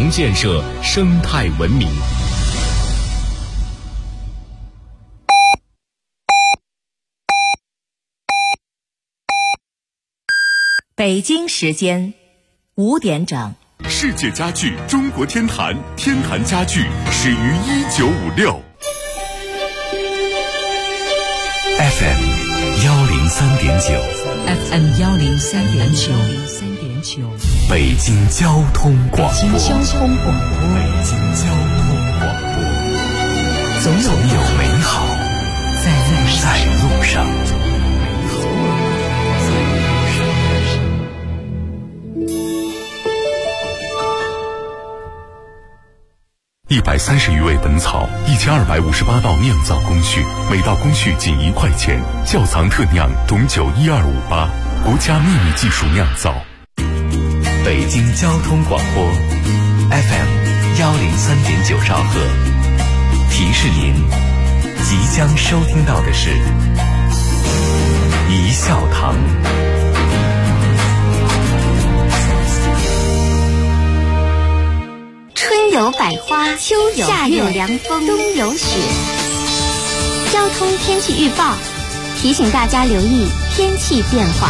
同建设生态文明。 北京时间5点整。 世界家具中国天坛，天坛家具始于1956。 FM 103.9 FM 103.9 北京交通广播。总有美好在路上。130余味本草，1258道酿造工序，每道工序仅1块钱。窖藏特酿董酒12588，国家秘密技术酿造。北京交通广播 FM 103.9兆赫，提示您即将收听到的是一笑堂。 春有百花，秋有夏有凉风，冬有雪。交通天气预报提醒大家留意天气变化。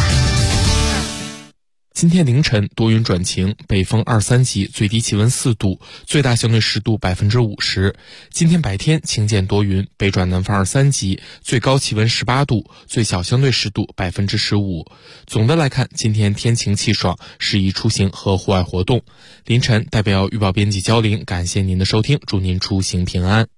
今天凌晨多云转晴，北风2、3级，最低气温4度，最大相对湿度50%。今天白天晴间多云，北转南风2、3级，最高气温18度，最小相对湿度15%。总的来看，今天天晴气爽，适宜出行和户外活动。凌晨代表预报编辑焦玲，感谢您的收听，祝您出行平安。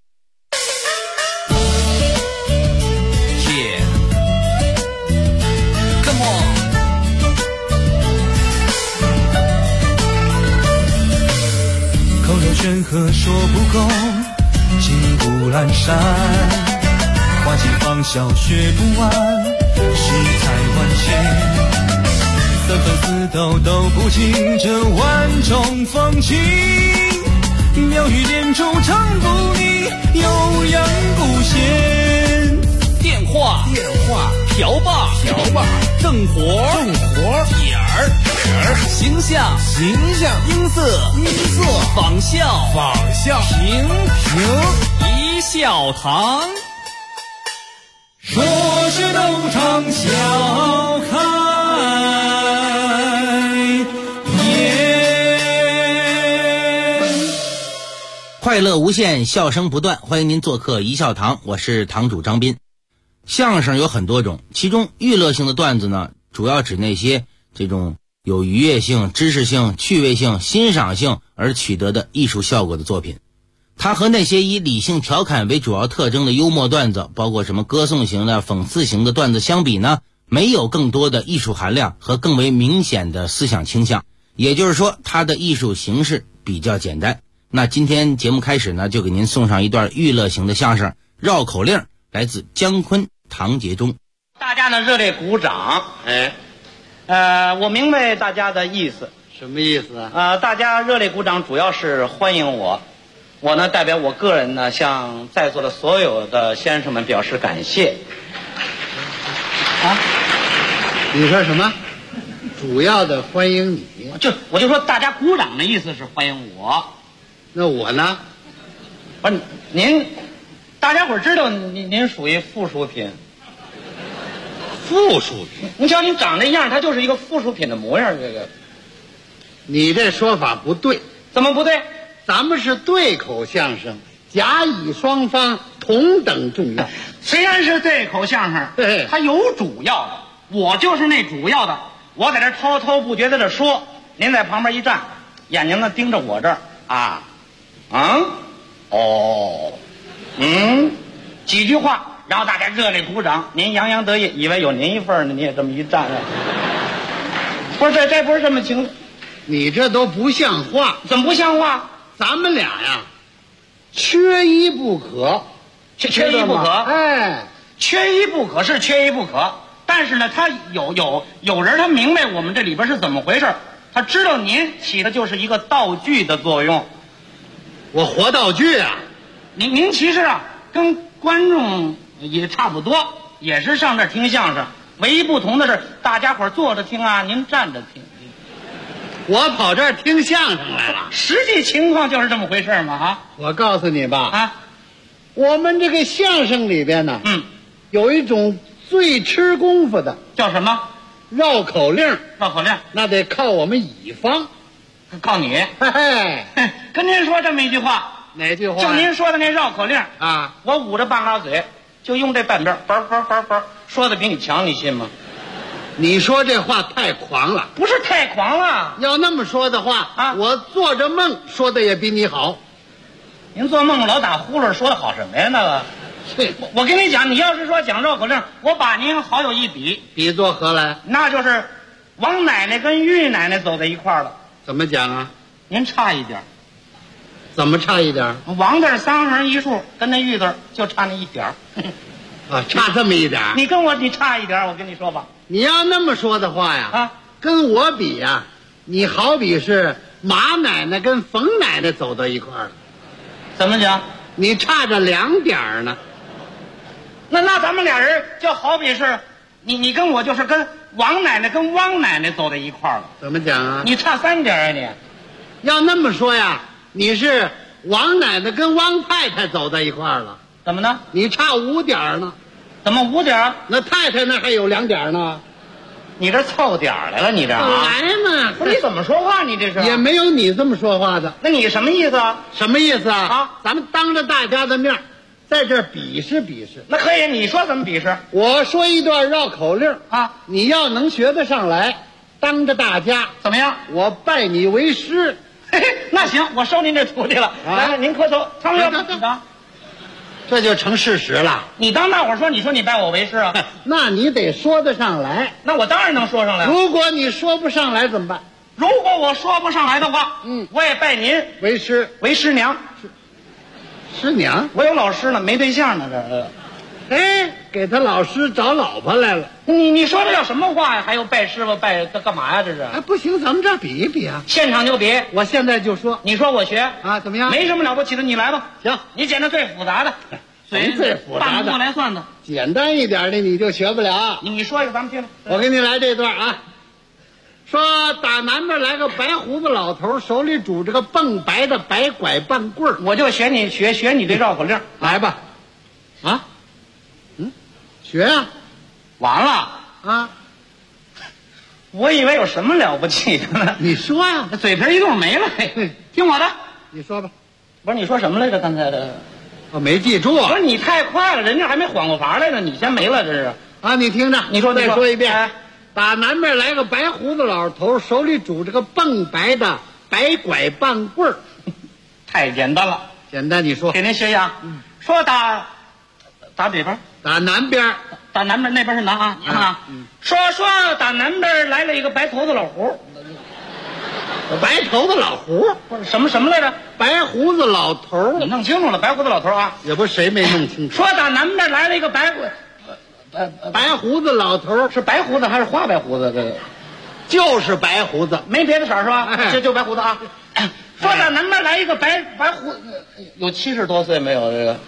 口若悬河说不够，骑虎阑珊，花期芳笑学不完，世态万千，纷纷似斗斗不尽这万种风情，妙语连珠唱不腻，悠扬古弦。 电话瓢把正活点儿形象音色仿效平一笑堂。 说是斗场笑开颜， 快乐无限，笑声不断，欢迎您做客一笑堂，我是堂主张斌。相声有很多种，其中娱乐性的段子呢，主要指那些这种有愉悦性、知识性、趣味性、欣赏性而取得的艺术效果的作品。它和那些以理性调侃为主要特征的幽默段子，包括什么歌颂型的、讽刺型的段子相比呢，没有更多的艺术含量和更为明显的思想倾向，也就是说它的艺术形式比较简单。那今天节目开始呢，就给您送上一段娱乐型的相声绕口令，来自姜昆、唐杰忠。 大家呢热烈鼓掌。我明白大家的意思。 什么意思啊？ 大家热烈鼓掌主要是欢迎我。我呢代表我个人呢向在座的所有的先生们表示感谢。 你说什么？主要的欢迎你？ 我就说大家鼓掌的意思是欢迎我。 那我呢？ 不是您，大家伙知道您属于附属品。 附属品？ 你瞧您长这样，它就是一个附属品的模样。这个， 你这说法不对。 怎么不对？ 咱们是对口相声，甲乙双方同等重要。 虽然是对口相声，它有主要的，我就是那主要的。我在这滔滔不绝在这说，您在旁边一站，眼睛呢盯着我这儿几句话，然后大家热烈鼓掌，您洋洋得意，以为有您一份呢，你也这么一站不是这不是这么情况。 你这都不像话。 怎么不像话？ 咱们俩呀，缺一不可。 缺一不可。缺一不可是缺一不可，但是呢，他有人他明白我们这里边是怎么回事，他知道您起的就是一个道具的作用。 我活道具啊？ 您其实跟观众也差不多，也是上这儿听相声，唯一不同的是大家伙坐着听您站着听。 我跑这儿听相声来了。 实际情况就是这么回事嘛啊！ 我告诉你吧啊， 我们这个相声里边呢，有一种最吃功夫的， 叫什么？ 绕口令。 绕口令那得靠我们乙方， 靠你。 嘿嘿， 跟您说这么一句话。 哪句话？ 就您说的那绕口令啊， 我捂着半拉嘴，就用这半边，嘣，说的比你强，你信吗？ 你说这话太狂了。 不是太狂了， 要那么说的话啊，我做着梦说的也比你好。 您做梦老打呼噜，说的好什么呀？那个，我跟你讲，你要是说讲绕口令，我把您好有一比， 比作何来？ 那就是王奶奶跟玉奶奶走在一块儿了。 怎么讲啊？ 您差一点。 怎么差一点？ 王字3横一竖，跟那玉字就差那一点啊，差这么一点。 你跟你差一点，我跟你说吧。 你要那么说的话呀，跟我比呀，你好比是马奶奶跟冯奶奶走到一块儿了。 怎么讲？ 你差着2点呢。 那咱们俩人就好比是你跟我就是跟王奶奶跟汪奶奶走在一块儿了。 怎么讲啊？ 你差3点啊你。 要那么说呀，你是王奶奶跟汪太太走在一块儿了。 怎么呢？ 你差5点呢。 怎么5点？ 那太太那还有2点呢。 你这凑点来了，你这来嘛？ 不是你怎么说话？你这是也没有你这么说话的。 那你什么意思啊？ 什么意思啊？咱们当着大家的面，在这儿比试比试。 那可以，你说怎么比试？ 我说一段绕口令啊， 你要能学得上来，当着大家怎么样？ 我拜你为师。 嘿嘿，那行，我收您这徒弟了。来，您磕头。他们要当， 这就成事实了。 你当大伙说，你说你拜我为师啊？ 那你得说得上来。 那我当然能说上来。 如果你说不上来怎么办？ 如果我说不上来的话，我也拜您为师， 为师娘。 师娘？ 我有老师呢，没对象呢，这。 哎，给他老师找老婆来了。 你说这叫什么话呀？还有拜师傅拜干嘛呀？这是？ 哎，不行，咱们这儿比一比啊！ 现场就比。 我现在就说， 你说我学啊？怎么样？ 没什么了不起的，你来吧。 行， 你捡那最复杂的， 最复杂的， 半过来算的。 简单一点的你就学不了。 你说一个，咱们听听。 我给你来这段啊。说打南边来个白胡子老头，手里拄着个蹦白的白拐棒棍儿。 我就学你这绕口令， 来吧。啊？学啊。 完了啊。 我以为有什么了不起的呢。 你说呀。 嘴皮一动没了。听我的。 你说吧。 不是你说什么来着？刚才的。 我没记住。 不是你太快了，人家还没缓过乏来呢，你先没了，这是。 啊，你听着， 你说再说一遍。 哎， 打南边来个白胡子老头，手里拄着个蹦白的白拐棒棍儿。 太简单了。 简单，你说。 给您学一下。说打哪边？ 打南边。 打南边，那边是南啊。你看啊。说打南边来了一个白头子老胡。 白头子老胡？ 不是什么来着？ 白胡子老头。 你弄清楚了，白胡子老头啊。 也不是谁没弄清楚。 说打南边来了一个白胡子老头， 是白胡子还是花白胡子？这个就是白胡子， 没别的色是吧？就白胡子啊。说打南边来一个白胡子，有70多岁没有？这个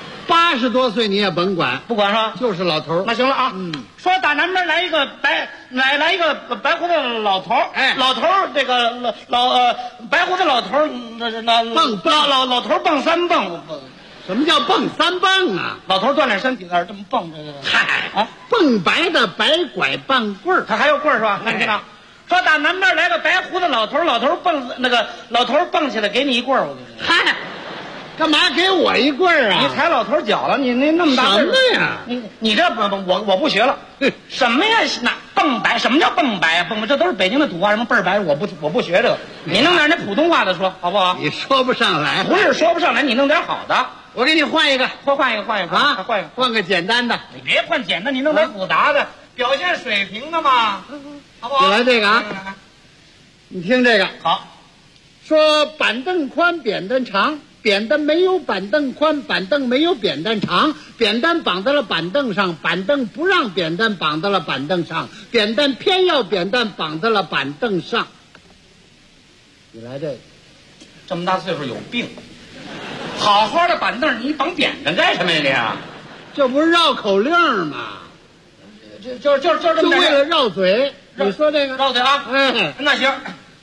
80多岁你也甭管， 不管是吧？ 就是老头。 那行了啊。说打南边来一个来一个白胡子老头， 哎， 老头这个白胡子老头老头蹦3蹦。 什么叫蹦3蹦啊？ 老头锻炼身体在这么蹦，这个嗨啊，蹦白的白拐棒棍儿， 他还有棍儿是吧？看见了。说打南边来个白胡子老头，老头蹦起来给你一棍儿，我嗨，干嘛给我一棍儿啊？ 你踩老头脚了，你那么大什么呀？ 你这我不学了。什么呀？那蹦白？什么叫蹦白啊？这都是北京的土话，什么倍儿白？我不学这个。你弄点那普通话的说好不好？ 你说不上来， 不是说不上来，你弄点好的。 我给你换一个， 换一个啊！ 换个简单的。 你别换简单，你弄点复杂的，表现水平的嘛，好不好？ 你来这个啊！你听这个。 好。 说板凳宽，扁担长，扁担没有板凳宽，板凳没有扁担长，扁担绑在了板凳上，板凳不让扁担绑在了板凳上，扁担偏要扁担绑在了板凳上。你来这个。 这么大岁数有病。好好的板凳，你绑扁担干什么呀？ 这不是绕口令吗？ 就为了绕嘴。你说这个绕嘴啊？ 哎， 那行，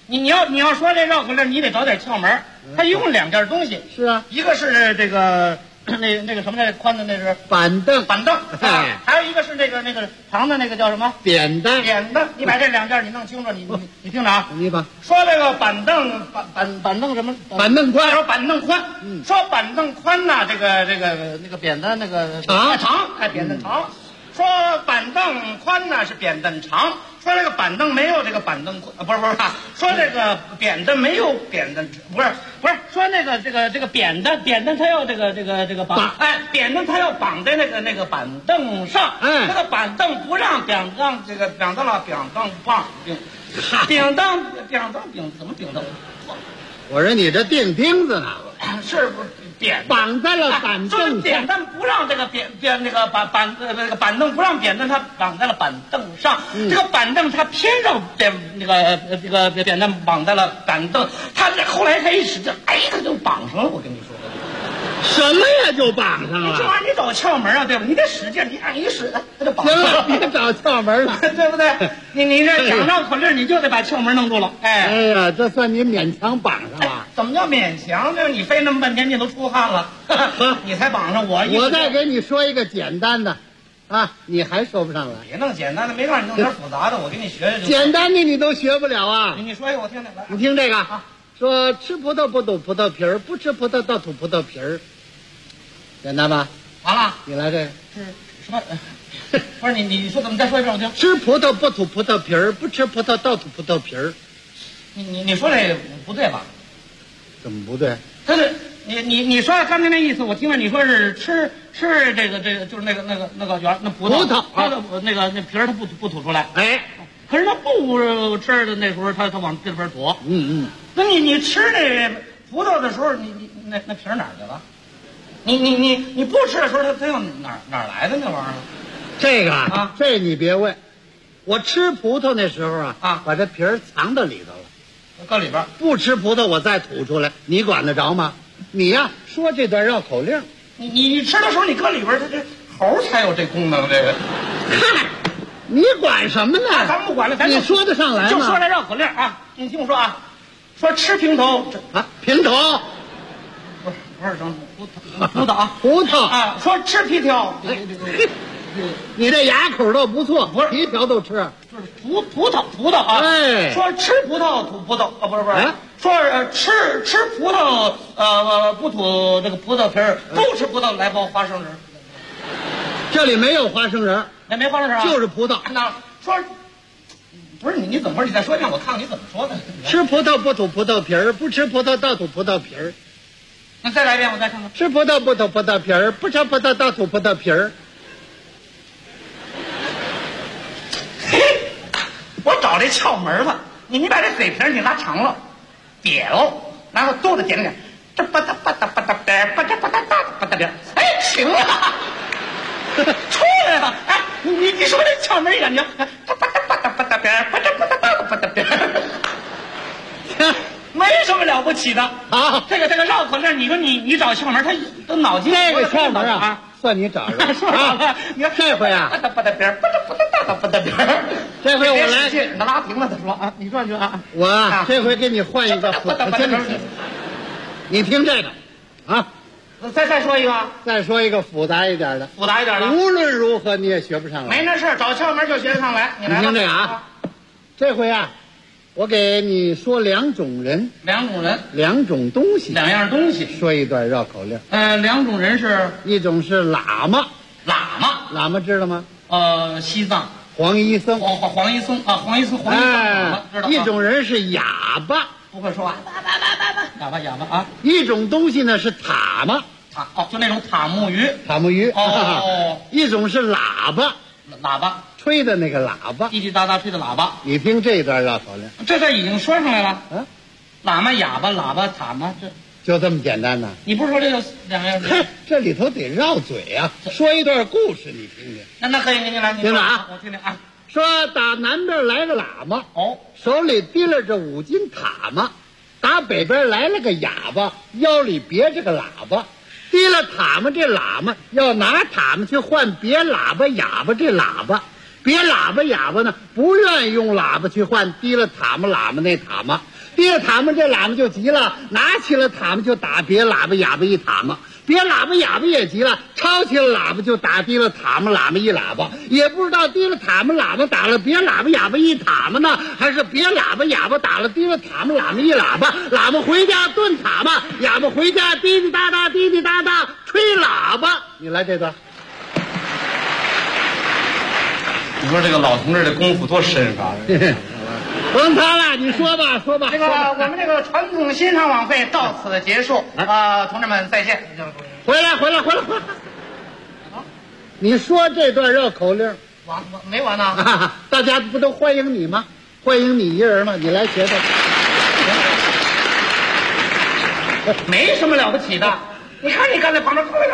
你要说这绕口令，你得找点窍门。它一共2件东西。 是啊， 一个是这个那个什么来宽的那是板凳， 还有一个是那个长的那个叫什么扁担。 你把这2件你弄清楚，你听着啊。 你吧。 说这个板凳什么？ 板凳宽。 说板凳宽。说板凳宽呐，这个扁担那个长，扁担长。说板凳宽呢是扁担长。说这个板凳没有这个板凳宽，不是，说这个扁担没有扁担，不是，说那个这个扁担它要这个绑，扁担它要绑在那个板凳上，这个板凳不让绑这个绑到了扁担棒，扁担怎么顶的？ 我说你这钉钉子呢？ 是绑在了板凳上， 扁担不让这个那个板凳不让扁担，它绑在了板凳上。这个板凳它偏让那个扁担绑在了板凳，它后来它一使劲，它就绑上了。我跟你说， 什么呀就绑上了？ 这玩意儿你找窍门啊，对吧？你得使劲，你一使它就绑上了。 别找窍门了， 对不对？你这讲绕口令，你就得把窍门弄住了。哎呀，这算你勉强绑上了。 怎么叫勉强？就是你费那么半天劲都出汗了，你才绑上。我再给你说一个简单的，你还说不上来。 别弄简单的，没让你弄点复杂的，我给你学学。 简单的你都学不了啊！ 你说一个我听听来。 你听这个，说吃葡萄不吐葡萄皮儿，不吃葡萄倒吐葡萄皮儿，简单吧？ 完了， 你来这个是什么？不是你说怎么再说一遍我听？ 吃葡萄不吐葡萄皮儿，不吃葡萄倒吐葡萄皮儿。 你说这不对吧？ 怎么不对？ 但是你说刚才那意思，我听着你说是吃这个就是那个圆那葡萄，它的那皮儿它不吐出来。可是它不吃的那时候，它往这边吐。那你吃这葡萄的时候，你那皮儿哪儿去了？你不吃的时候，它又哪儿来的那玩意儿？ 这个这你别问，我吃葡萄那时候把这皮儿藏到里头了。 搁里边不吃葡萄，我再吐出来，你管得着吗？你呀，说这段绕口令， 你吃的时候你搁里边，这猴才有这功能。这个， 嗨，你管什么呢？ 咱不管了， 你说得上来吗？ 就说这绕口令啊！你听我说啊，说吃平头平头， 不是葡萄葡萄啊，说吃皮条。 你这牙口倒不错，不是皮条都吃， 就是葡萄啊！说吃葡萄吐葡萄不是，说吃葡萄不吐这个葡萄皮儿，不吃葡萄来包花生仁。 这里没有花生仁， 没花生仁， 就是葡萄。 那说不是你怎么说？你再说一遍，我看看你怎么说的。 吃葡萄不吐葡萄皮儿，不吃葡萄倒吐葡萄皮儿。 那再来一遍，我再看看。 吃葡萄不吐葡萄皮儿，不吃葡萄倒吐葡萄皮儿。 我找这窍门了，你把这嘴皮你拉长了，瘪了，然后肚子点点，这吧嗒吧嗒吧嗒点，吧嗒吧嗒吧嗒点，行了，出来了，你说这窍门感觉，这吧嗒吧嗒吧嗒点，吧嗒吧嗒吧嗒点，没什么了不起的啊。这个绕口令，你说你找窍门，他都脑筋这个窍门啊，算你找着说好了。你看这回啊， 吧嗒吧嗒边，吧嗒吧嗒吧嗒吧嗒边。 这回我来， 你拉平了再说啊！你说我这回给你换一个，你听这个啊， 再说一个， 再说一个复杂一点的，无论如何你也学不上来。 没那事儿，找窍门就学得上来。你听这个啊，这回啊，我给你说2种人，2种东西 ，2样东西， 说一段绕口令。 2种人是， 一种是喇嘛， 喇嘛知道吗？ 西藏。 黄医僧， 黄医僧，知道。 一种人是哑巴， 不会说话，哑巴啊。 一种东西呢是塔嘛， 就那种塔木鱼。 一种是喇叭，吹的那个喇叭， 滴滴答答吹的喇叭。 你听这段绕口令， 这已经说上来了。喇嘛、哑巴、喇叭、塔嘛， 就这么简单呢？ 你不是说这有2样？ 这里头得绕嘴啊！说一段故事，你听听。 那可以，你来， 听着啊， 我听听啊。 说打南边来个喇嘛，手里提了这5斤塔嘛；打北边来了个哑巴，腰里别着个喇叭。提了塔嘛，这喇嘛要拿塔嘛去换别喇叭哑巴这喇叭。别喇叭哑巴呢，不愿意用喇叭去换提了塔嘛喇嘛那塔嘛。 提了塔嘛，这喇嘛就急了，拿起了塔嘛就打别喇叭哑巴一塔嘛，别喇叭哑巴也急了，抄起了喇叭就打提了塔嘛喇嘛一喇叭，也不知道提了塔嘛喇叭打了别喇叭哑巴一塔嘛呢，还是别喇叭哑巴打了提了塔嘛喇嘛一喇叭，喇嘛回家炖塔嘛，哑巴回家滴滴答答滴滴答答吹喇叭。你来这段。 你说这个老同志的功夫多深啊！ 甭谈了，你说吧，说吧。 这个我们这个传统欣赏晚会到此结束同志们再见。 回来。你说这段绕口令， 完没完呢？ 大家不都欢迎你吗？欢迎你一人吗？你来学学。 没什么了不起的。你看你刚才旁边怎么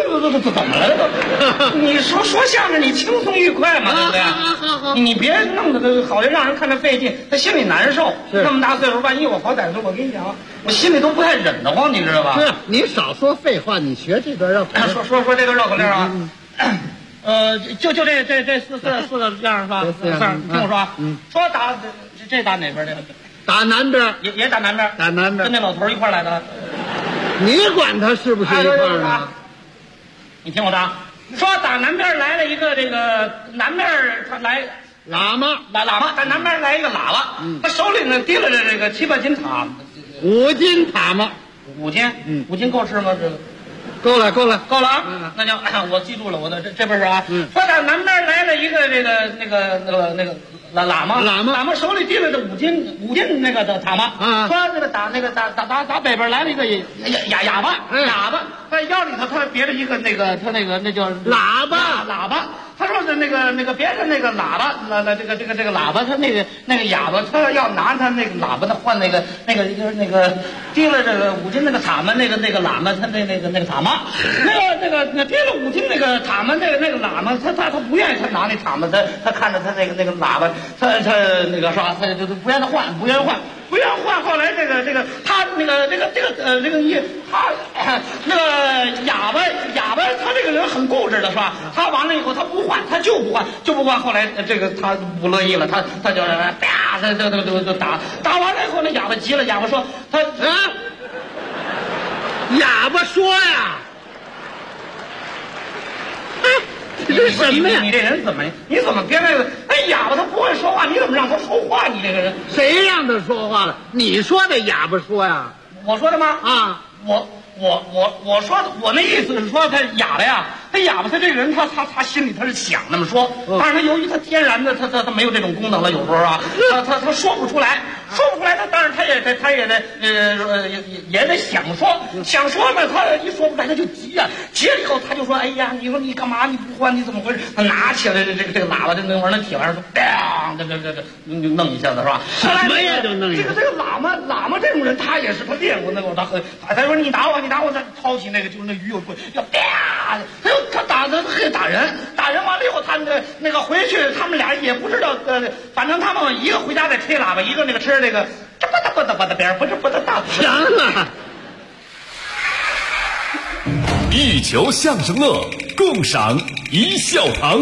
了？你说相声你轻松愉快嘛，对不对？你别弄得好像让人看着费劲，他心里难受。那么大岁数，万一我好歹说，我跟你讲，我心里都不太忍得慌，你知道吧？ 是你少说废话，你学这段绕口令。 说这个绕口令啊。就这四个样是吧？听我说啊，说打这打哪边的？ 打南边， 也打南边， 打南边， 跟那老头一块来的。 你管他是不是一块儿呢？ 你听我的，说打南边来了一个这个南边他来喇嘛， 打南边来一个喇叭，他手里呢提了这个7、8斤塔 ，5斤塔嘛 ，5斤，5斤够吃吗？这个够了啊！那叫我记住了，我的这不是啊？说打南边来了一个这个那个喇嘛手里提了这5斤那个的塔嘛，说那个打北边来了一个哑巴，他腰里头他别了一个那叫喇叭。 他说的那个别的那个喇叭，这个喇叭，他那个哑巴，他要拿他那个喇叭，他换那个提了这个5斤那个塔嘛，那个喇嘛，他那个塔嘛，那个提了5斤那个塔嘛，那个喇嘛，他不愿意他拿那塔嘛，他看着他那个喇叭，他那个是吧？他就不愿意换。后来这个他那个哑巴，他这个人很固执的是吧？他完了以后他不换，他就不换。后来这个他不乐意了，他就啪，就打完了以后，那哑巴急了，哑巴说哑巴说呀。这是什么呀？ 你这人怎么？你怎么别那个？哑巴他不会说话，你怎么让他说话？你这个人， 谁让他说话了？你说的哑巴说呀？ 我说的吗？ 啊， 我说的，我那意思是说他哑巴呀，他哑巴他这个人他心里他是想那么说，但是他由于他天然的他没有这种功能了，有时候啊，他说不出来，他当然他也得想说呢，他一说不出来他就急了以后他就说，哎呀，你说你干嘛你不换你怎么回事？他拿起来这个喇叭，这那玩意儿铁玩意儿，当这弄一下子是吧？ 什么呀就弄一下。 这个喇嘛这种人他也是他练过那个他说你打我，他抄起那个就是那鱼有棍要啪，他打人完了以后，他那个回去他们俩也不知道反正他们一个回家在吹喇叭，一个那个吃这个这不的别人不的大行了。 一球相声乐，共赏一笑堂。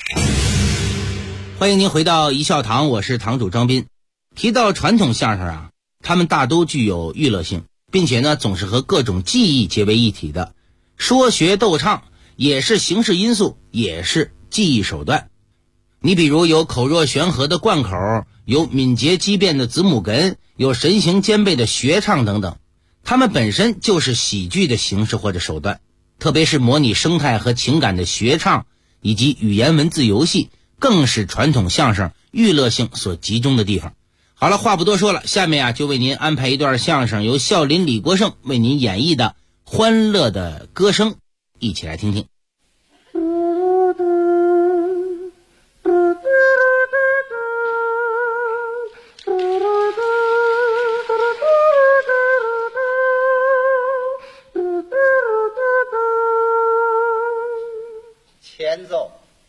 欢迎您回到一笑堂，我是堂主张斌。提到传统相声啊，他们大都具有娱乐性，并且呢总是和各种技艺结为一体的，说学逗唱也是形式因素，也是技艺手段。你比如有口若悬河的贯口，有敏捷机变的子母哏，有神形兼备的学唱等等，它们本身就是喜剧的形式或者手段。特别是模拟生态和情感的学唱以及语言文字游戏，更是传统相声娱乐性所集中的地方。好了，话不多说了，下面就为您安排一段相声，由孝林李国盛为您演绎的欢乐的歌声，一起来听听。 前奏。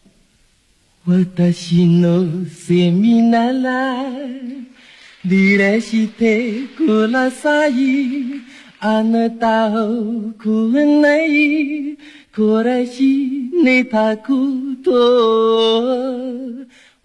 私のセミならリレしてください。あなたをくれない暮らし寝たこと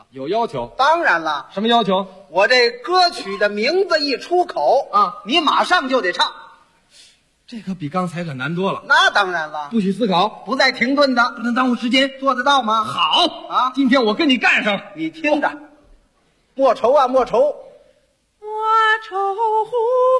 有要求？ 当然了。 什么要求？ 我这歌曲的名字一出口啊， 你马上就得唱。 这可比刚才可难多了。 那当然了， 不许思考， 不带停顿的， 不能耽误时间， 做得到吗？ 好啊， 今天我跟你干上。 你听着，莫愁啊莫愁， 我愁胡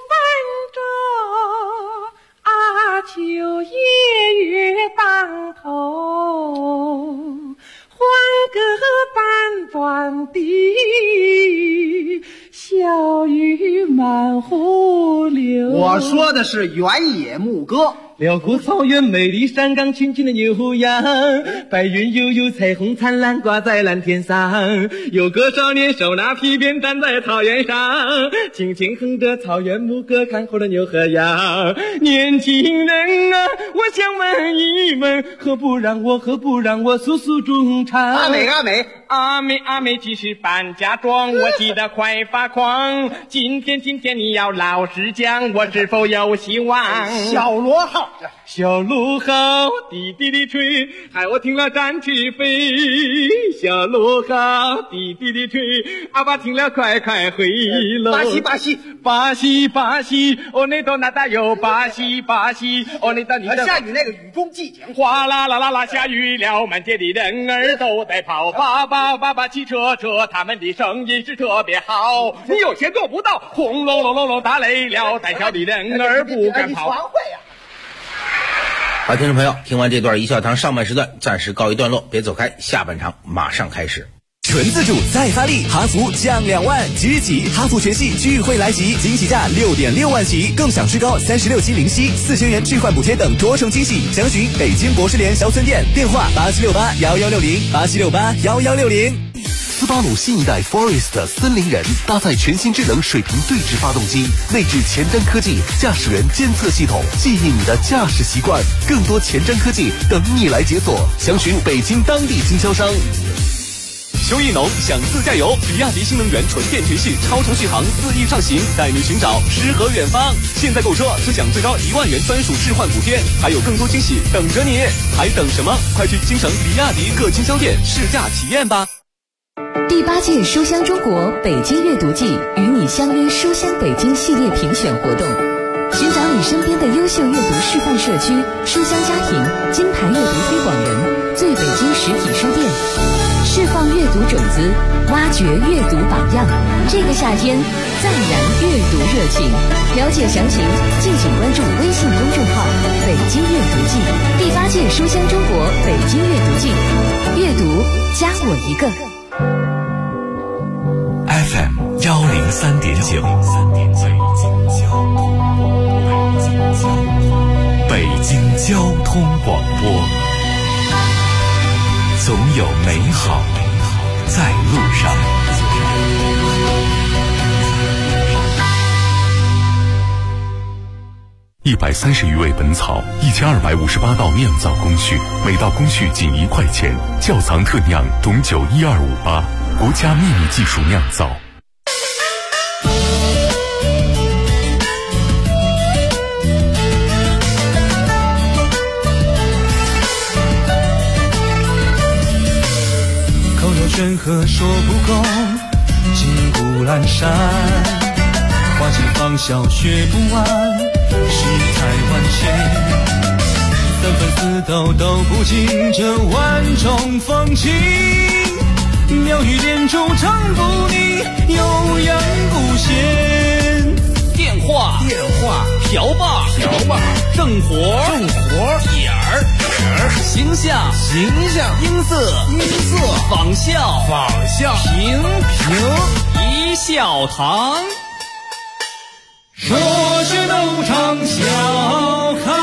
泛舟，秋夜月当头，欢歌半转地，小雨满湖流。 我说的是原野牧歌。 辽阔草原，美丽山岗，群群的牛羊，白云悠悠，彩虹灿烂，挂在蓝天上。有个少年手拿皮鞭，站在草原上，轻轻哼着草原牧歌，看活了牛和羊。年轻人啊，我想问一问，何不让我速速中唱？ 阿美阿美阿美阿美，即是搬家庄，我急得快发狂。今天你要老实讲，我是否有希望？ 小螺号， 小螺号滴滴地吹，害我听了展翅飞。小螺号滴滴地吹，阿爸听了快快回喽。 巴西巴西巴西巴西，哦那头那大有巴西巴西，哦那头你的下雨那个雨中寂静， 哗啦啦啦啦下雨了，满街的人儿都在跑，爸爸爸爸骑车车，他们的声音是特别好。你有些做不到，轰隆隆隆隆打雷了，胆小的人儿不敢跑。 你传会呀。 好，听众朋友，听完这段一笑堂上半时段暂时告一段落，别走开，下半场马上开始。 纯自主再发力，哈弗降2万，即日起哈弗全系聚会来袭，惊喜价6.6万起，更享最高36期零息，4000元置换补贴等多重惊喜。详询北京博士联销村店，电话87681160，87681160。 斯巴鲁新一代 Forest 森林人搭载全新智能水平对置发动机，内置前瞻科技驾驶员监测系统，记忆你的驾驶习惯，更多前瞻科技等你来解锁。详询北京当地经销商。 秋意浓，想自驾游，比亚迪新能源纯电全系超长续航4翼上行，带你寻找诗和远方。现在购车只享最高1万元专属置换补贴，还有更多惊喜等着你，还等什么？快去京城比亚迪各经销店试驾体验吧。 第8届书香中国北京阅读季与你相约书香北京系列评选活动，寻找你身边的优秀阅读示范社区、书香家庭、金牌阅读推广人、最北京实体书店，释放阅读种子，挖掘阅读榜样。这个夏天再燃阅读热情。了解详情，敬请关注微信公众号“北京阅读季”。第8届书香中国北京阅读季，阅读加我一个。 FM 103.9，北京交通广播，总有美好在路上。 130余味本草，1258道酿造工序，每道工序仅1块钱，窖藏特酿董酒12588，国家秘密技术酿造。 口若悬河说不够，金谷阑珊，花期芳笑学不完，世态万千，三分四斗都不尽这万种风情，妙语连珠唱不腻，悠扬不歇。 电话瓢把正活点儿形象音色仿效平一笑堂。 说是斗场笑开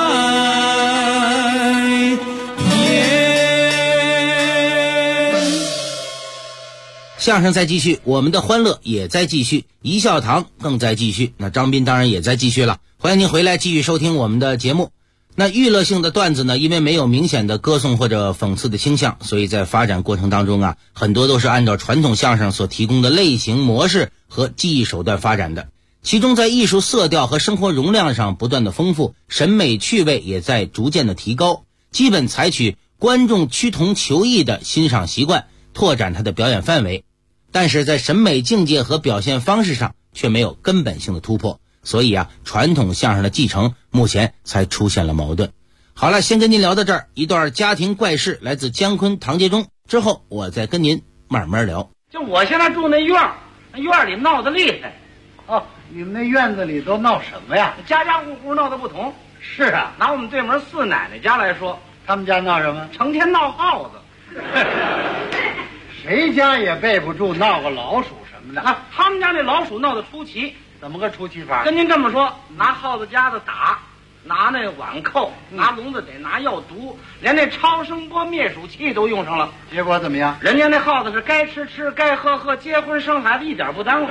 颜。 相声在继续，我们的欢乐也在继续，一笑堂更在继续，那张斌当然也在继续了。欢迎您回来继续收听我们的节目。那娱乐性的段子呢，因为没有明显的歌颂或者讽刺的倾向，所以在发展过程当中啊，很多都是按照传统相声所提供的类型模式和技艺手段发展的。其中在艺术色调和生活容量上不断的丰富，审美趣味也在逐渐的提高，基本采取观众趋同求异的欣赏习惯， 拓展他的表演范围，但是在审美境界和表现方式上却没有根本性的突破，所以传统相声的继承目前才出现了矛盾。好了，先跟您聊到这儿，一段家庭怪事来自姜昆、唐杰忠，之后我再跟您慢慢聊。 就我现在住那院儿，那院里闹得厉害。 哦，你们那院子里都闹什么呀？ 家家户户闹得不同。 是啊， 拿我们对门四奶奶家来说， 他们家闹什么？ 成天闹耗子。 谁家也备不住闹个老鼠什么的啊！他们家那老鼠闹得出奇。 怎么个出奇法？ 跟您这么说，拿耗子夹子打，拿那碗扣，拿笼子逮，拿药毒，连那超声波灭鼠器都用上了。 结果怎么样？ 人家那耗子是该吃吃，该喝喝，结婚生孩子一点不耽误。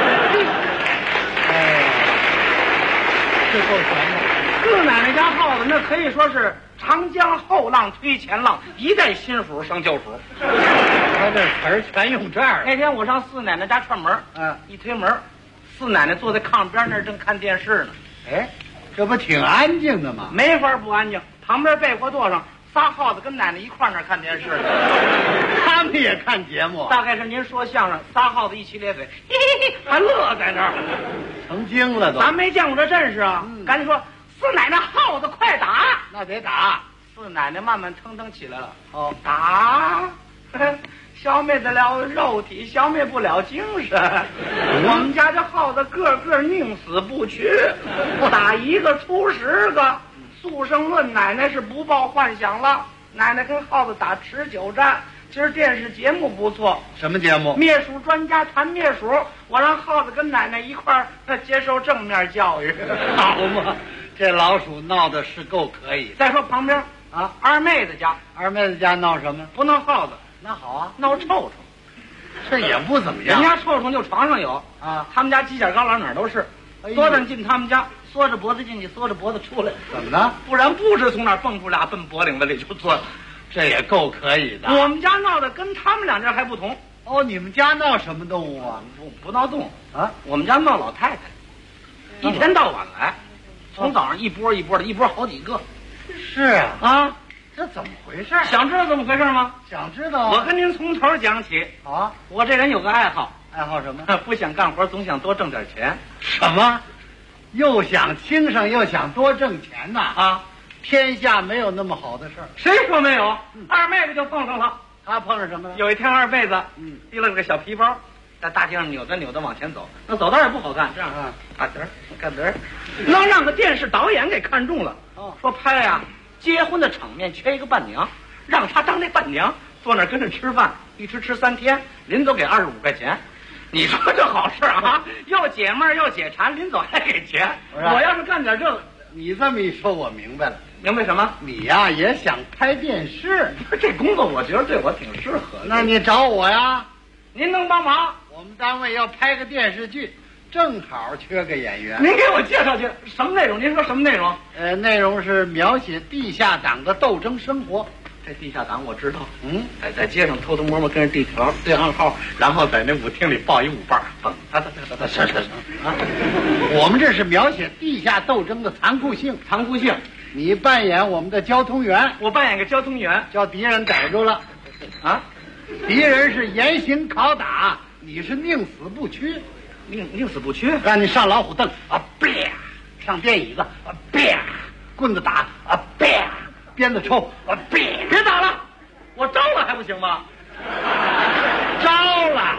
这够全的。 四奶奶家耗子那可以说是长江后浪推前浪，一代新鼠生旧鼠。 他这词儿全用这儿。 那天我上四奶奶家串门，一推门，四奶奶坐在炕边那儿正看电视呢。 哎，这不挺安静的吗？ 没法不安静。旁边被窝垛上仨耗子跟奶奶一块儿那儿看电视呢。 他们也看节目？ 大概是您说相声，仨耗子一起咧嘴，嘿嘿嘿，还乐在那儿， 成精了都。 咱没见过这阵势啊！赶紧说，四奶奶耗子快打！ 那得打。 四奶奶慢慢腾腾起来了。 哦， 打，消灭得了肉体，消灭不了精神。我们家这耗子个个宁死不屈，打一个出10个。速胜论奶奶是不抱幻想了，奶奶跟耗子打持久战。今儿电视节目不错。 什么节目？ 灭鼠专家谈灭鼠，我让耗子跟奶奶一块儿接受正面教育。 好嘛，这老鼠闹的是够可以。 再说旁边二妹子家， 二妹子家闹什么？ 不闹耗子， 那好啊， 闹臭虫。 这也不怎么样。 人家臭虫就床上有啊， 他们家犄角旮旯哪儿都是。多人进他们家，缩着脖子进去，缩着脖子出来。 怎么了？ 不然不知从哪儿蹦出俩奔脖领子里就钻。 这也够可以的。 我们家闹的跟他们两家还不同。 哦，你们家闹什么动物啊？ 不闹动物啊， 我们家闹老太太，一天到晚来，从早上一波一波的，一波好几个。 是啊，这怎么回事？ 想知道怎么回事吗？ 想知道。 我跟您从头讲起。 好， 我这人有个爱好。 爱好什么？ 不想干活，总想多挣点钱。 什么？又想轻省，又想多挣钱呐？ 啊！ 天下没有那么好的事儿。 谁说没有？二妹子就碰上了。 她碰上什么了？ 有一天，二妹子提了个小皮包，在大街上扭着扭着往前走。那走道也不好看，这样嘎噔嘎噔，能让个电视导演给看中了。说拍结婚的场面缺一个伴娘，让她当那伴娘，坐那儿跟着吃饭，一吃3天，临走给25块钱。你说这好事啊，又解闷儿又解馋，临走还给钱。我要是干点这个， 你这么一说，我明白了。 明白什么？ 你呀也想拍电视， 这工作我觉得对我挺适合的。 那你找我呀？ 您能帮忙？ 我们单位要拍个电视剧，正好缺个演员。 您给我介绍介绍什么内容？您说什么内容？ 内容是描写地下党的斗争生活。 这地下党我知道，在街上偷偷摸摸跟着地条对暗号，然后在那舞厅里抱一舞伴， 是啊，我们这是描写地下斗争的残酷性。 残酷性， 你扮演我们的交通员， 我扮演个交通员， 叫敌人逮住了，敌人是严刑拷打，你是宁死不屈， 宁死不屈， 让你上老虎凳上电椅子棍子打鞭子抽别打了，我招了还不行吗？ 招了，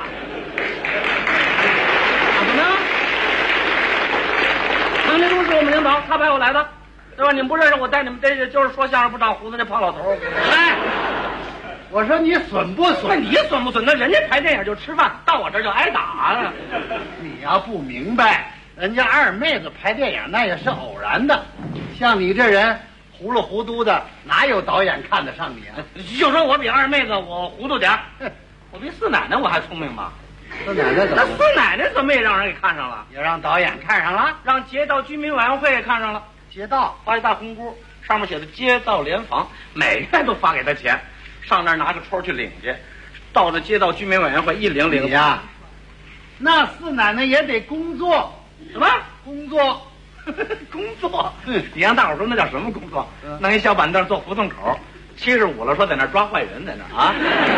怎么呢？唐杰忠是我们领导，他派我来的，对吧？你们不认识我，带你们逮就是说相声不长胡子那胖老头。 哎，我说你损不损？ 你损不损？那人家排电影就吃饭，到我这儿就挨打了。 你要不明白，人家二妹子排电影那也是偶然的，像你这人糊里糊涂的，哪有导演看得上你啊？ 就说我比二妹子我糊涂点儿，我比四奶奶我还聪明吧？ 四奶奶怎么？ 那四奶奶怎么也让人给看上了？ 也让导演看上了， 让街道居民委员会也看上了。 街道发一大红箍，上面写的街道联防，每个月都发给他钱，上那儿拿着戳去领去，到这街道居民委员会一领你呀，那四奶奶也得工作。 什么工作？ 工作？你让大伙说那叫什么工作？弄一小板凳坐胡同口，75了，说在那儿抓坏人，在那儿啊。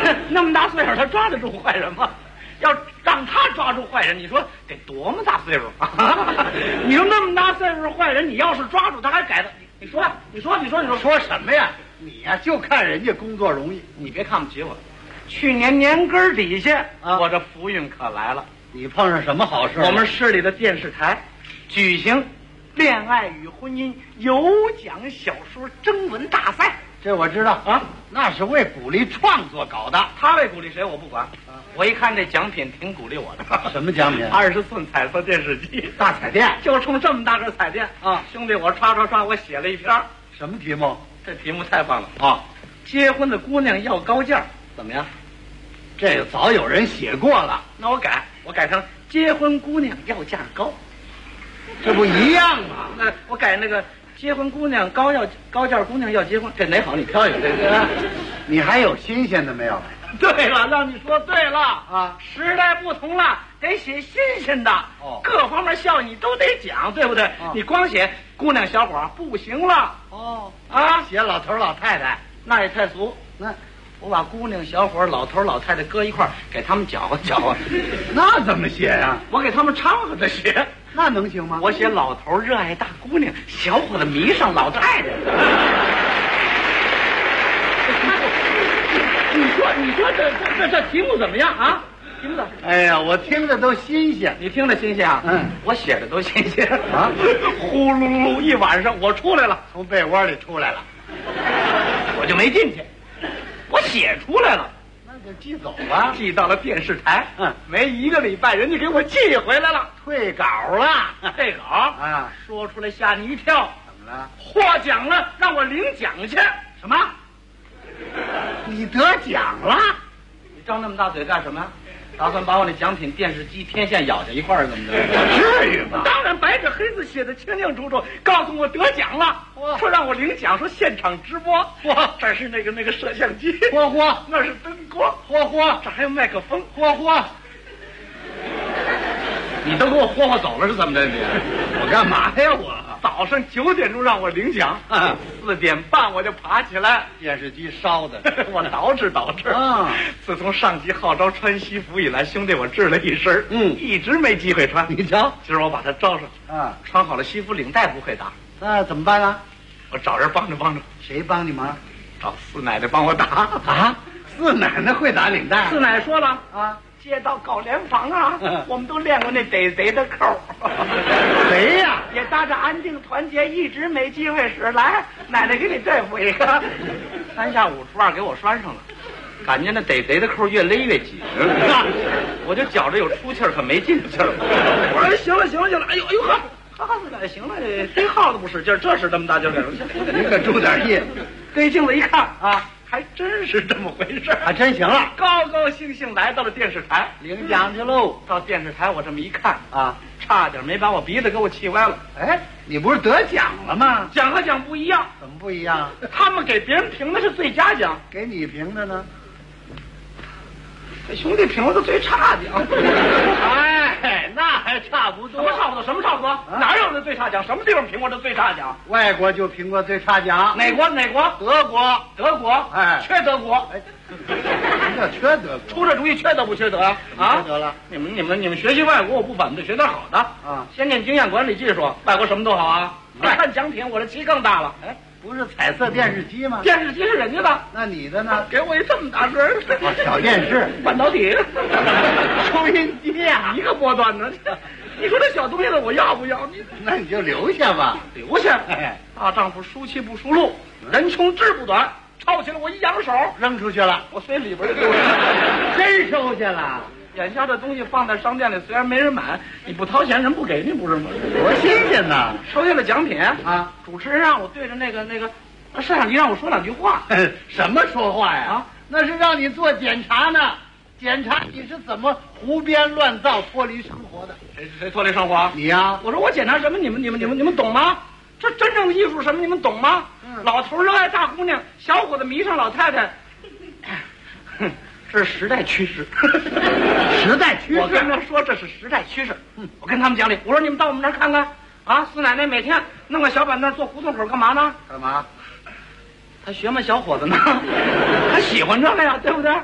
那么大岁数，他抓得住坏人吗？要让他抓住坏人，你说得多么大岁数啊？你说那么大岁数坏人，你要是抓住他还改的，你说说什么呀？你呀就看人家工作容易， 你别看不起我。去年年根底下，我这福运可来了。 你碰上什么好事？ 我们市里的电视台举行恋爱与婚姻有奖小说征文大赛。 这我知道啊，那是为鼓励创作搞的。 他为鼓励谁我不管，我一看这奖品挺鼓励我的。 什么奖品 ？20寸彩色电视机， 大彩电， 就冲这么大个彩电啊！兄弟，我刷，我写了一篇。 什么题目？ 这题目太棒了啊！结婚的姑娘要高价，怎么样？ 这个早有人写过了。 那我改成结婚姑娘要价高， 这不一样吗？ 那我改那个。结婚姑娘高价姑娘要结婚，这哪好？你挑一个。 你还有新鲜的没有？ 对了，让你说对了啊！时代不同了，得写新鲜的。哦，各方面效益你都得讲，对不对？你光写姑娘小伙不行了。 哦啊， 写老头老太太那也太俗。那我把姑娘小伙、老头老太太搁一块儿，给他们搅和搅和。 那怎么写呀？ 我给他们掺和着写。 那能行吗？ 我写老头热爱大姑娘，小伙子迷上老太太。你说这题目怎么样啊？题目哎呀，我听着都新鲜。 你听着新鲜啊？我写的都新鲜啊！呼噜噜一晚上，我出来了， 从被窝里出来了， 我就没进去，我写出来了。 就寄走了， 寄到了电视台。没1个礼拜，人家给我寄回来了， 退稿了。 退稿啊，说出来吓你一跳。 怎么了？ 获奖了，让我领奖去。什么？ 你得奖了？ 你张那么大嘴干什么？打算把我那奖品电视机天线咬下一块儿怎么的？ 至于吗？ 当然，白纸黑字写的清清楚楚，告诉我得奖了，说让我领奖，说现场直播。嚯，这是那个摄像机， 嚯， 那是灯光， 嚯， 这还有麦克风， 嚯。 你都给我霍走了是怎么的？你我干嘛呀？我早上9点钟让我领奖，4点半我就爬起来， 电视机烧的， 我捯饬啊。自从上级号召穿西服以来，兄弟我治了一身，一直没机会穿。 你瞧， 今儿我把它招上啊，穿好了西服，领带不会打， 那怎么办啊？ 我找人帮着。 谁帮你忙？ 找四奶奶帮我打啊。四奶奶会打领带？ 四奶奶说了啊。街道搞联防啊，我们都练过那逮贼的扣。 谁呀？ 也搭着安定团结，一直没机会使。来，奶奶给你对付一个。3下5除2给我拴上了，感觉那逮贼的扣越勒越紧，我就觉着有出气儿，可没进气儿。我说行了，哎呦呵，四奶奶行了，逮耗子不使劲儿，这使这么大劲儿干什么？ 你可注点意。 对镜子一看啊。还真是这么回事， 还真行了， 高兴来到了电视台领奖去喽。 到电视台我这么一看啊，差点没把我鼻子给我气歪了。 哎，你不是得奖了吗？ 奖和奖不一样。 怎么不一样？ 他们给别人评的是最佳奖， 给你评的呢？ 给兄弟评了个最差奖。 哎，那还差不多。 什么差不多？哪有这最差奖？什么地方评过这最差奖？ 外国就评过最差奖。 哪国？德国。 哎， 缺德国。 哎，什么叫缺德国？ 出这主意缺德不缺德啊？ 缺德了。 你们学习外国我不反对，学点好的啊，先进经验管理技术，外国什么都好啊。看奖品我这棋更大了。哎。 不是彩色电视机吗？ 电视机是人家的， 那你的呢？ 给我一这么大个小电视、 半导体、 收音机啊， 一个波段呢。你说这小东西呢，我要不要？ 那你就留下吧， 留下。哎，大丈夫输气不输路，人穷志不短。抄起来我一扬手， 扔出去了， 我随里边就丢了， 真收下了。 眼下这东西放在商店里，虽然没人买，你不掏钱人不给你，不是吗？ 多新鲜呐！ 收下了奖品啊，主持人让我对着那个摄像机让我说2句话。 什么说话呀？啊，那是让你做检查呢，检查你是怎么胡编乱造、脱离生活的。 谁脱离生活？ 你呀！ 我说我检查什么？你们懂吗？这真正的艺术什么？你们懂吗？老头热爱大姑娘，小伙子迷上老太太。这是时代趋势， 时代趋势。 我跟他说这是时代趋势。我跟他们讲理，我说你们到我们这儿看看啊，四奶奶每天弄个小板凳坐胡同口干嘛呢？ 干嘛？ 他学嘛小伙子呢？他喜欢这个呀，对不对？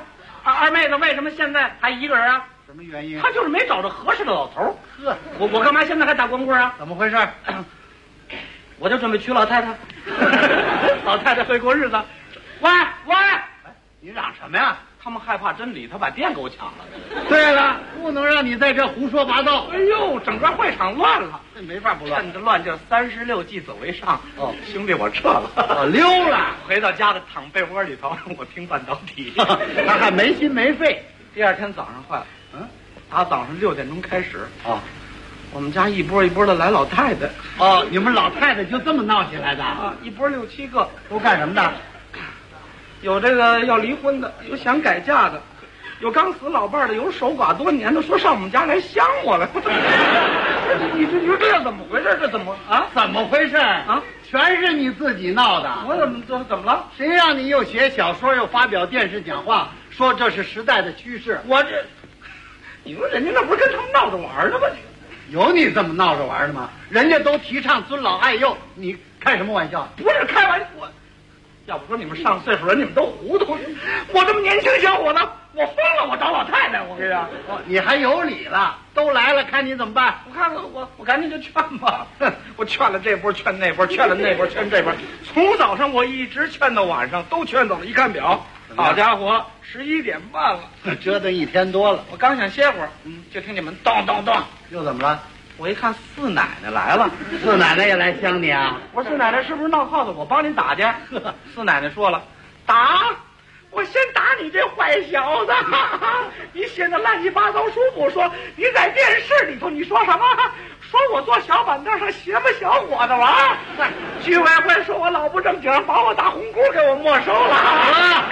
二妹子为什么现在还一个人啊？ 什么原因？ 她就是没找着合适的老头。 呵， 我干嘛现在还打光棍啊？ 怎么回事？ 我就准备娶老太太。老太太会过日子。喂， 你嚷什么呀？ 他们害怕真理，他把店给我抢了。 对了，不能让你在这胡说八道。 哎呦，整个会场乱了， 这没法不乱。 趁着乱劲，36计走为上。 哦， 兄弟，我撤了， 我溜了。 回到家里躺被窝里头，我听半导体。 他还没心没肺。 第二天早上坏了，打早上6点钟开始啊， 我们家一波一波的来老太太。 哦，你们老太太就这么闹起来的啊？一波6、7个， 都干什么的？ 有这个要离婚的，有想改嫁的，有刚死老伴的，有守寡多年的，说上我们家来相我了。你说这怎么回事？这怎么啊？ 怎么回事啊？全是你自己闹的。 我怎么了？ 谁让你又写小说又发表电视讲话，说这是时代的趋势？ 你说人家那不是跟他们闹着玩的吗？ 有你这么闹着玩的吗？人家都提倡尊老爱幼，你开什么玩笑？ 不是开玩笑，要不说你们上岁数人，你们都糊涂。我这么年轻小伙子，我疯了，我找老太太，我跟你说， 你还有理了？都来了，看你怎么办？ 我看我赶紧就劝吧。我劝了这波，劝那波，劝了那波，劝这波，从早上我一直劝到晚上，都劝走了。一看表，好家伙，11点半了， 折腾1天多了。 我刚想歇会儿，就听见门当当当， 又怎么了？ 我一看四奶奶来了。 四奶奶也来相你啊？ 我说四奶奶是不是闹耗子？我帮您打去。四奶奶说了，打，我先打你这坏小子！你写的乱七八糟书不说，你在电视里头你说什么？说我坐小板凳上邪不小伙子了？居委会说我老不正经，把我大红箍给我没收了。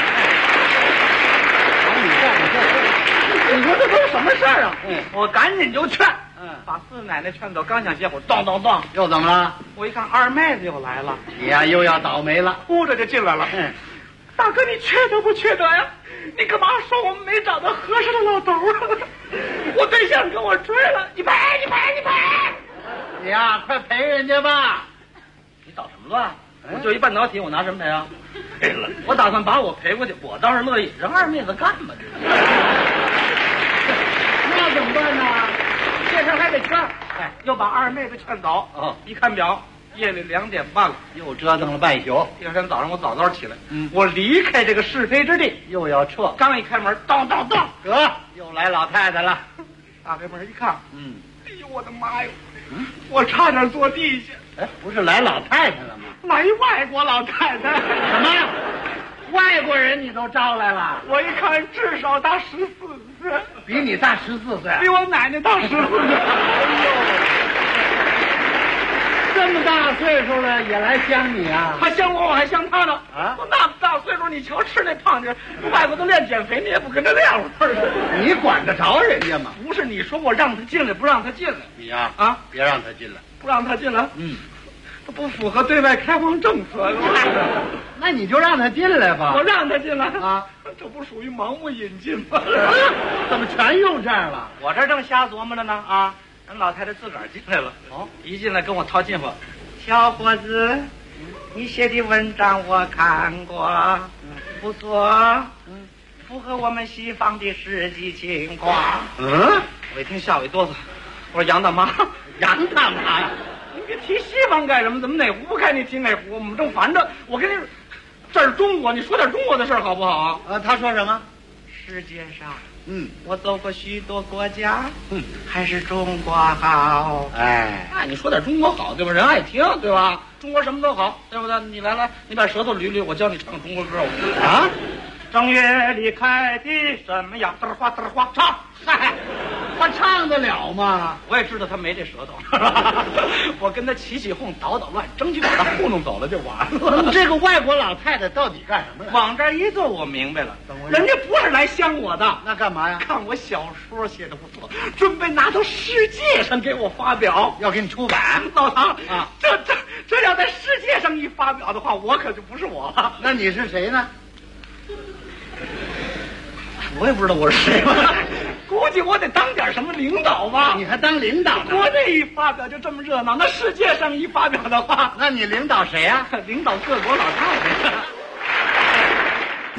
你说这都是什么事儿啊？我赶紧就劝，把四奶奶劝走。刚想歇会儿，当当当， 又怎么了？ 我一看二妹子又来了， 你呀又要倒霉了， 哭着就进来了。大哥，你缺德不缺德呀？你干嘛说我们没找到合适的老头啊？我对象跟我追了，你赔！ 你呀，快赔人家吧！ 你捣什么乱？我就一半导体，我拿什么赔啊？赔了，我打算把我赔过去，我倒是乐意，让二妹子干吧。 那怎么办呢？ 这事还得劝，又把二妹子劝走。一看表，夜里2点半了， 又折腾了半宿。 第二天早上我早起来，我离开这个是非之地， 又要撤。 刚一开门，当当当， 又来老太太了。 打开门一看，哎呦我的妈呀！我差点坐地下。 不是来老太太了吗？ 来外国老太太。 什么？外国人你都招来了？ 我一看至少大14岁， 比你大14岁， 比我奶奶大14岁。 哎呦，这么大岁数了也来相你啊？ 他相我，我还相他呢。我那么大岁数，你瞧吃那胖劲，外国都练减肥，你也不跟着练会儿。 你管得着人家吗？ 不是你说我让他进来，不让他进来。 你呀，别让他进来， 不让他进来。他不符合对外开放政策。 那你就让他进来吧。 我让他进来啊，这不属于盲目引进吗？ 怎么全用这儿了？ 我这正瞎琢磨着呢啊！人老太太自个儿进来了。一进来跟我套近乎，小伙子，你写的文章我看过，不错，符合我们西方的实际情况。我一听吓我一哆嗦，我说杨大妈， 杨大妈呀！ 你别提西方干什么？怎么哪壶不开你提哪壶？我们正烦着。我跟你说，这是中国，你说点中国的事儿好不好啊？他说什么？ 世界上，我走过许多国家，还是中国好。你说点中国好，对吧？人爱听，对吧？中国什么都好，对不对？你来，你把舌头捋捋，我教你唱中国歌。正月里开的什么呀？嘚儿花嘚儿花，唱。 他唱得了吗？ 我也知道他没这舌头，我跟他起哄捣乱，争取把他糊弄走了就完了。 这个外国老太太到底干什么来？ 往这一坐，我明白了，人家不是来相我的， 那干嘛呀？ 看我小说写的不错，准备拿到世界上给我发表， 要给你出版。 老唐啊，这要在世界上一发表的话，我可就不是我了。 那你是谁呢？ 我也不知道我是谁吧，估计我得当点什么领导吧。 你还当领导呢？ 国内一发表就这么热闹，那世界上一发表的话， 那你领导谁呀？ 领导各国老太太。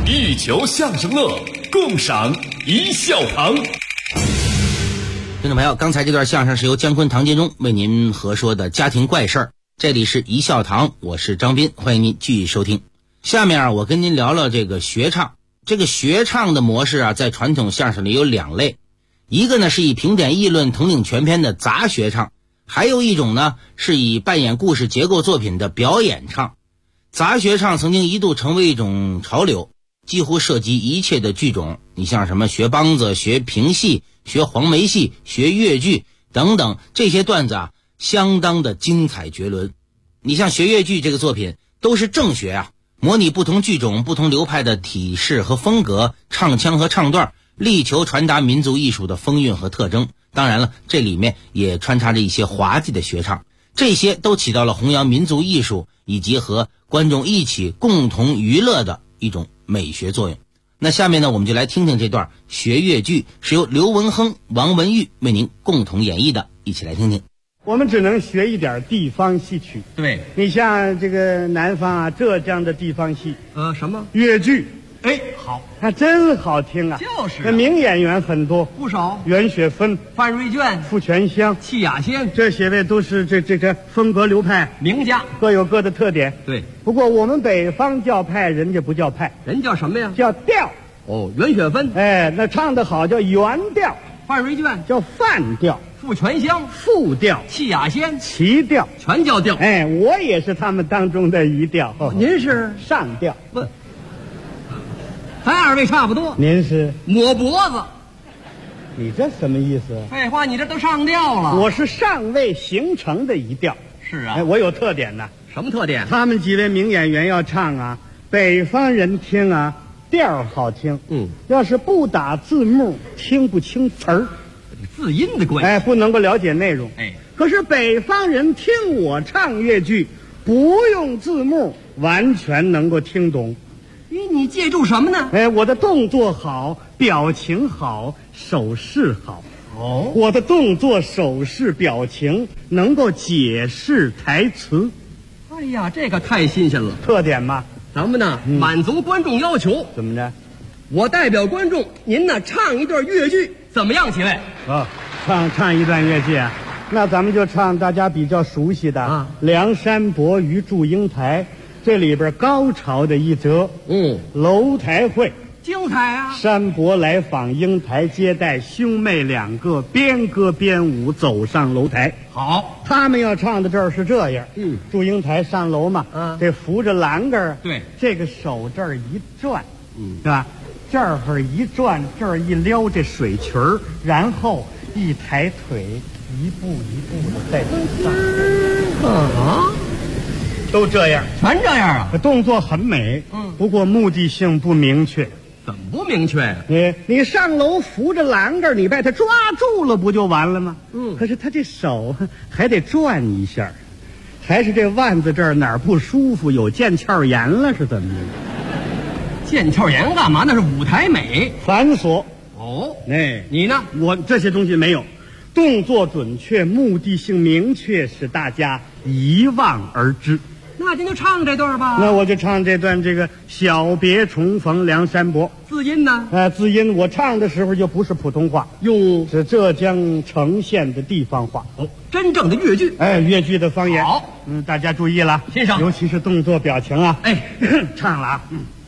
一球相声乐，共赏一笑堂。 听众朋友，刚才这段相声是由姜昆、唐杰忠为您合说的家庭怪事儿。这里是一笑堂，我是张斌，欢迎您继续收听。下面我跟您聊聊这个学唱。这个学唱的模式在传统相声里有两类，一个呢是以评点议论统领全篇的杂学唱，还有一种呢是以扮演故事结构作品的表演唱。杂学唱曾经一度成为一种潮流，几乎涉及一切的剧种，你像什么学梆子、学评戏、学黄梅戏、学越剧等等，这些段子相当的精彩绝伦。你像学越剧这个作品都是正学模拟不同剧种、不同流派的体式和风格、唱腔和唱段，力求传达民族艺术的风韵和特征。当然了，这里面也穿插着一些滑稽的学唱，这些都起到了弘扬民族艺术以及和观众一起共同娱乐的一种美学作用。那下面呢，我们就来听听这段学越剧，是由刘文亨、王文玉为您共同演绎的，一起来听听。 我们只能学一点地方戏曲。 对， 你像这个南方浙江的地方戏， 什么越剧？ 哎，好， 它真好听啊！ 就是那名演员很多， 不少， 袁雪芬、 范瑞娟、 傅全香、 戚雅仙， 这些位都是这个风格流派名家， 各有各的特点。 对， 不过我们北方叫派，人家不叫派， 人叫什么呀？ 叫调。 袁雪芬， 那唱得好叫原调； 范瑞娟叫范调； 傅全香副调； 戚雅仙齐调， 全叫调。 我也是他们当中的一调。 您是上调。 不，咱二位差不多。 您是抹脖子。 你这什么意思？ 废话，你这都上调了。 我是尚未形成的一调。 是啊， 我有特点呢。 什么特点？ 他们几位名演员要唱北方人听调好听。要是不打字幕，听不清词儿， 字音的关系。 不能够了解内容。可是北方人听我唱越剧，不用字幕，完全能够听懂。 你借助什么呢？ 我的动作好，表情好，手势好。我的动作、手势、表情能够解释台词。 哎呀，这个太新鲜了， 特点吗？ 咱们呢，满足观众要求。 怎么着？ 我代表观众，您呢唱一段越剧，怎么样，几位？ 唱一段越剧那咱们就唱大家比较熟悉的《梁山伯与祝英台》，这里边高潮的一折。楼台会精彩山伯来访英台，接待兄妹两个，边歌边舞走上楼台。 好， 他们要唱的这儿是这样。祝英台上楼嘛，这扶着栏杆对， 这个手这儿一转，是吧？这儿一转，这儿一撩这水裙儿，然后一抬腿，一步一步的在上。都这样， 全这样动作很美。不过目的性不明确。 怎么不明确你上楼扶着栏杆，你把它抓住了，不就完了吗？可是他这手还得转一下，还是这腕子这儿哪儿不舒服，有腱鞘炎了是怎么着？ 腱鞘炎干嘛？那是舞台美， 繁琐。 你呢？ 我这些东西没有，动作准确，目的性明确，使大家一望而知。 那您就唱这段吧。 那我就唱这段这个小别重逢梁山伯。 字音呢？ 字音我唱的时候就不是普通话，用是浙江城县的地方话。 真正的越剧。 越剧的方言。 好， 大家注意了， 欣赏， 尤其是动作表情唱了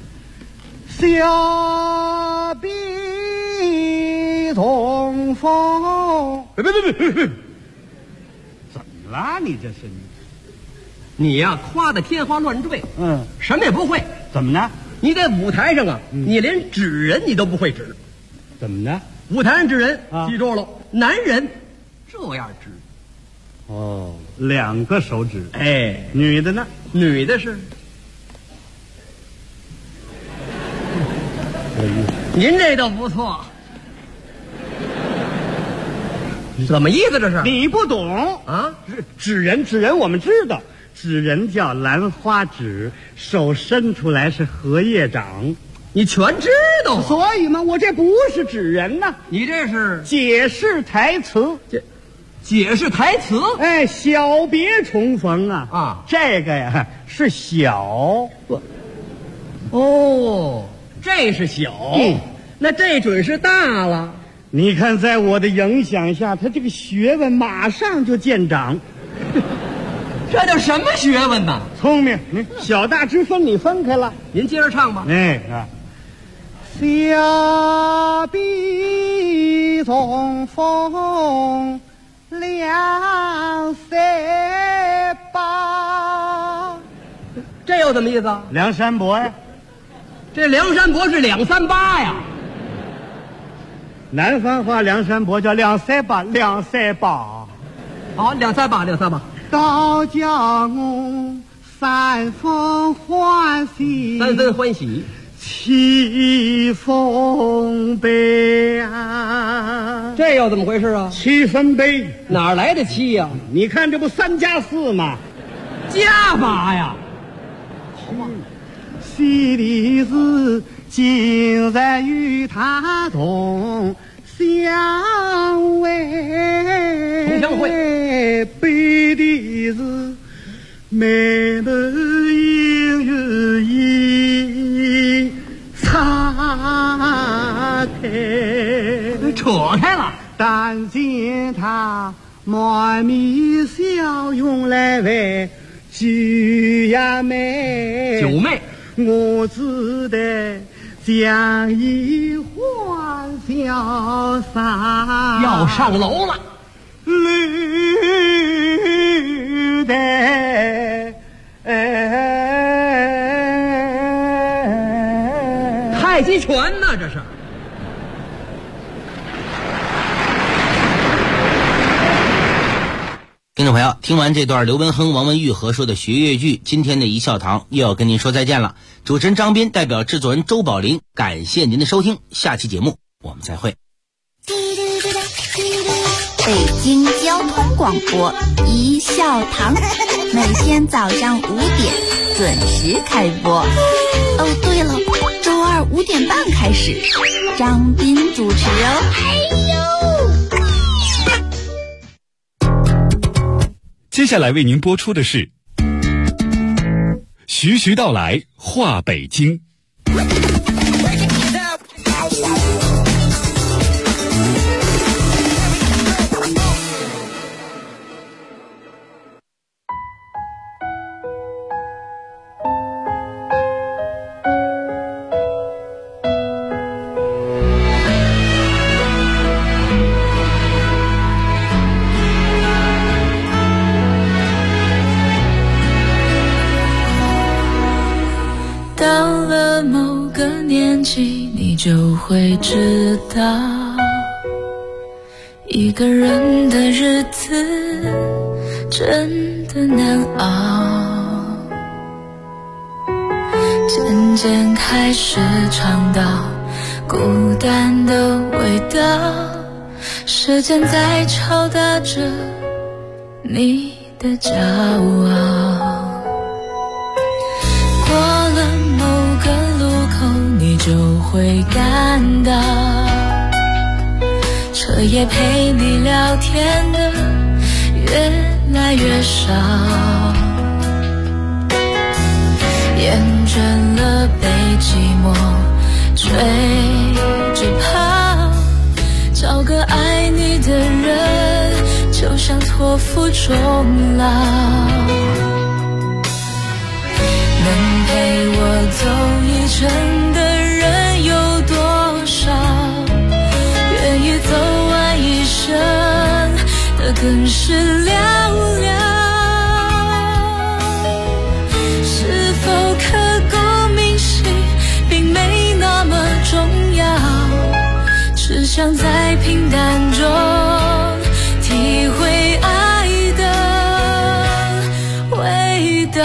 小别重逢。别，怎么了？你这是你呀，夸得天花乱坠，什么也不会。 怎么呢？ 你在舞台上你连指人你都不会指。 怎么呢？ 舞台上指人，记住了，男人这样指。 两个手指。女的呢？ 女的是。您这倒不错。怎么意思这是？ 你不懂指人我们知道。指人叫兰花指，手伸出来是荷叶掌， 你全知道。 所以嘛，我这不是指人呐， 你这是解释台词。 解释台词。 小别重逢这个呀是小。 这是小，那这准是大了。 你看，在我的影响下，他这个学问马上就见长。 这叫什么学问呢？ 聪明，小大之分你分开了。 您接着唱吧。 小壁中风两三八， 这又怎么意思？ 梁山伯呀， 这梁山伯是238呀。 南方话梁山伯叫238。 好，238。 倒叫我三分欢喜，七分悲啊！ 这又怎么回事啊 ？7分悲， 哪来的7呀？ 你看这不3加4吗？ 加8呀！ 喜的是今日与他同相会， 同乡会。 悲的是美梦应有一岔开， 扯开了。 但见他满面笑容来为酒呀妹， 九妹， 我只得将一欢潇洒， 要上楼了。 绿的太极拳呢，这是。 听众朋友，听完这段刘文亨、王文玉合说的学越剧，今天的一笑堂又要跟您说再见了。主持人张斌代表制作人周宝林，感谢您的收听，下期节目我们再会。 北京交通广播一笑堂，每天早上5点准时开播。哦，对了，周二5点半开始，张斌主持哦。 接下来为您播出的是徐徐道来话北京。 到了某个年纪，你就会知道，一个人的日子真的难熬。渐渐开始尝到孤单的味道，时间在敲打着你的骄傲。过了某个路口，你就会感到，彻夜陪你聊天的越来越少，厌倦了被寂寞追着跑，找个爱你的人就像托付终老。能陪我走一程的人有多少？愿意走完一生的更是寥寥。是否刻骨铭心并没那么重要，只想在平淡中体会爱的味道。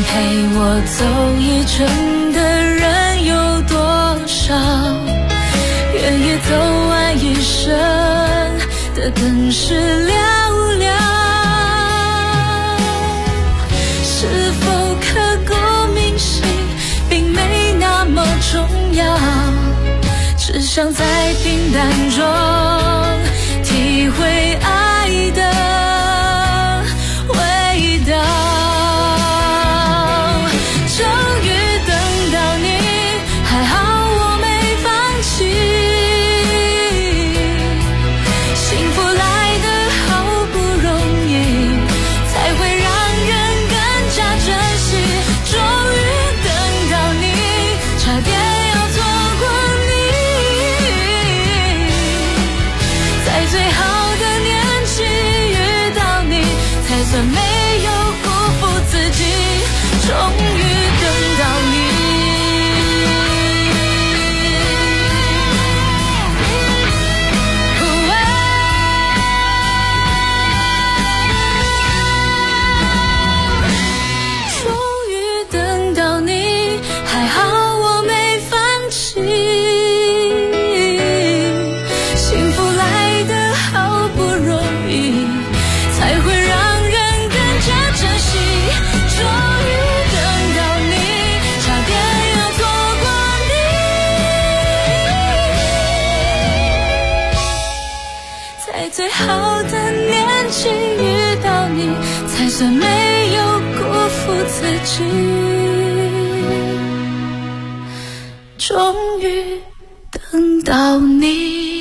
陪我走一程的人有多少？愿意走完一生的更是寥寥。是否刻骨铭心并没那么重要，只想在平淡中体会爱的味道。终于等到你，还好我没放弃。幸福来得好不容易，才会让人更加珍惜。终于等到你，差点要错过你，在最好的年纪遇到你，才算没有辜负自己。终于等到你。终于等到你，还好我没放弃。幸福来得好不容易，才会让人更加珍惜。终于等到你，差点要错过你，在最好的年纪遇到你，才算没有辜负自己。终于等到你。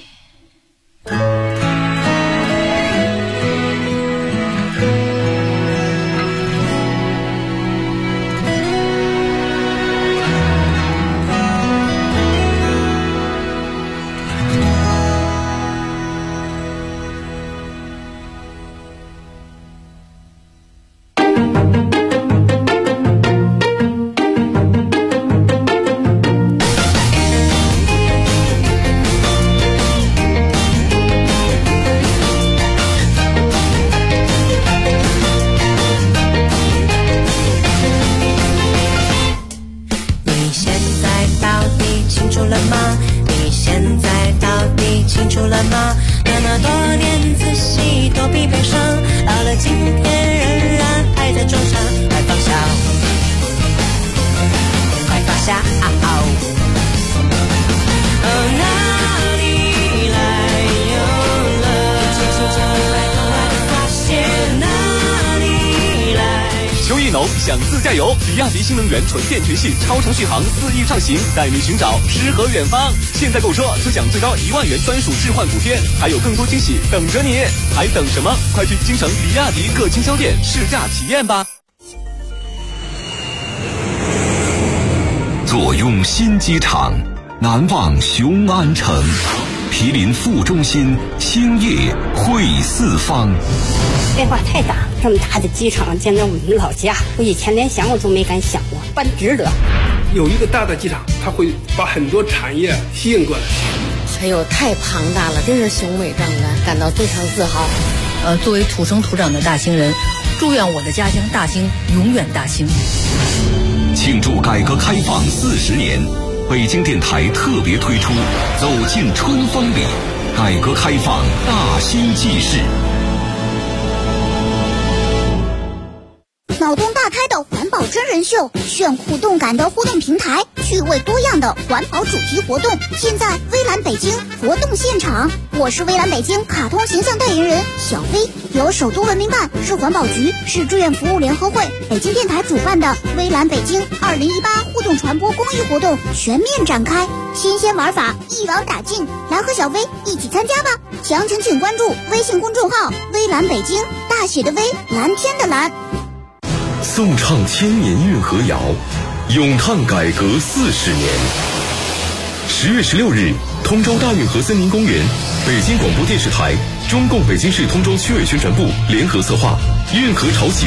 想自驾游，比亚迪新能源纯电全系超长续航4亿畅行，带你寻找诗和远方。现在购车就享最高1万元专属置换补贴，还有更多惊喜等着你，还等什么？快去京城比亚迪各经销店试驾体验吧！ 坐拥新机场，难忘雄安城。毗邻副中心，星夜会四方。 变化太大，这么大的机场，简直我们老家，我以前连想我都没敢想过，办值得。 有一个大的机场，它会把很多产业吸引过来。 哎呦，太庞大了，真是雄伟壮观，感到非常自豪。 作为土生土长的大兴人，祝愿我的家乡大兴永远大兴。 庆祝改革开放40年，北京电台特别推出《走进春风里》，改革开放大兴纪事。 脑洞大开的环保真人秀，炫酷动感的互动平台，趣味多样的环保主题活动，现在微蓝北京活动现场。我是微蓝北京卡通形象代言人小薇，由首都文明办、市环保局、市志愿服务联合会、北京电台主办的微蓝北京2018互动传播公益活动全面展开，新鲜玩法一网打尽，来和小薇一起参加吧！详情请关注微信公众号微蓝北京，大写的微，蓝天的蓝。 颂唱千年运河谣，咏叹改革40年。10月16日，通州大运河森林公园，北京广播电视台、中共北京市通州区委宣传部联合策划，运河潮起